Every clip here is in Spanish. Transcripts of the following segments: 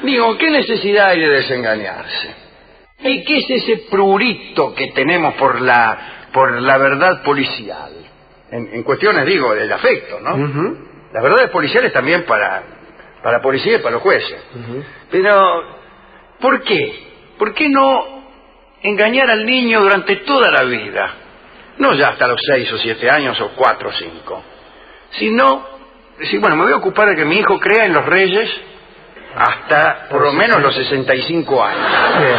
Digo, ¿qué necesidad hay de desengañarse? ¿Y qué es ese prurito que tenemos por la verdad policial? En cuestiones, digo, del afecto, ¿no? Las verdades policiales también para la policía y para los jueces. Pero, ¿por qué? ¿Por qué no engañar al niño durante toda la vida? No ya hasta los 6 o 7 años o 4 o 5. Sino, decir, bueno, me voy a ocupar de que mi hijo crea en los reyes hasta por lo menos los 65 años. Bien.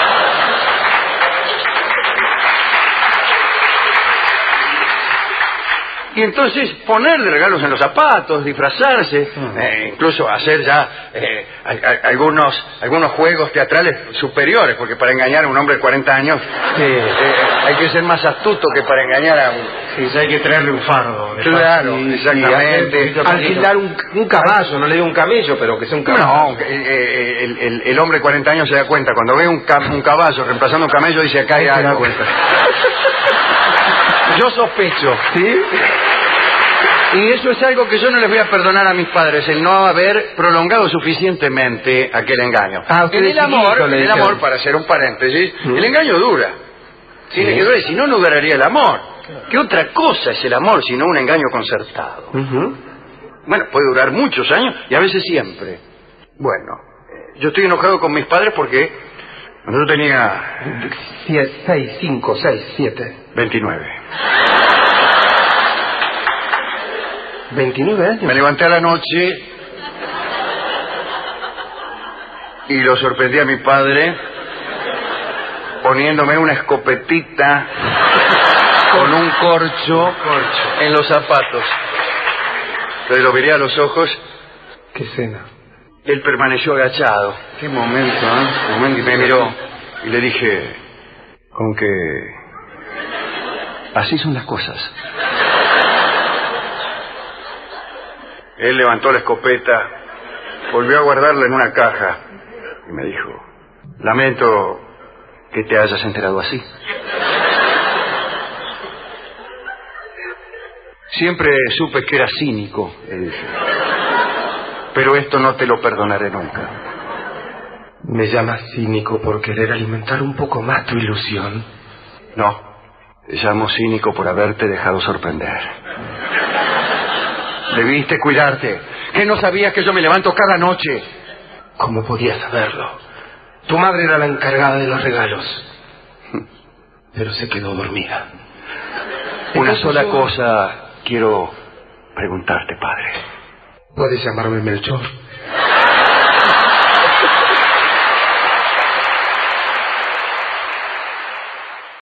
Y entonces ponerle regalos en los zapatos, disfrazarse, incluso hacer ya algunos juegos teatrales superiores, porque para engañar a un hombre de 40 años hay que ser más astuto que para engañar a un... Sí, hay que traerle un fardo. Claro, exactamente. Alquilar un caballo, no le digo un camello, pero que sea un caballo. No, el hombre de 40 años se da cuenta, cuando ve un caballo reemplazando un camello, dice acá hay algo. Yo sospecho. ¿Sí? Y eso es algo que yo no les voy a perdonar a mis padres, el no haber prolongado suficientemente aquel engaño. El amor, para hacer un paréntesis, el engaño dura. Tiene que durar, si no, no duraría el amor. ¿Qué otra cosa es el amor sino un engaño concertado? Bueno, puede durar muchos años y a veces siempre. Bueno, yo estoy enojado con mis padres porque cuando yo tenía... 6, 5, 6, 7... 29. 29 años. Me levanté a la noche y lo sorprendí a mi padre poniéndome una escopetita con un corcho en los zapatos. Entonces lo miré a los ojos. ¿Qué escena? Él permaneció agachado. Qué momento, ¿eh? Y me miró y le dije, con que así son las cosas. Él levantó la escopeta, volvió a guardarla en una caja y me dijo, lamento que te hayas enterado así. Siempre supe que eras cínico, le dije, pero esto no te lo perdonaré nunca. ¿Me llamas cínico por querer alimentar un poco más tu ilusión? No, te llamo cínico por haberte dejado sorprender. Debiste cuidarte. ¿Qué no sabías que yo me levanto cada noche? ¿Cómo podías saberlo? Tu madre era la encargada de los regalos. Pero se quedó dormida. Una sola cosa quiero preguntarte, padre. Puedes llamarme Melchor.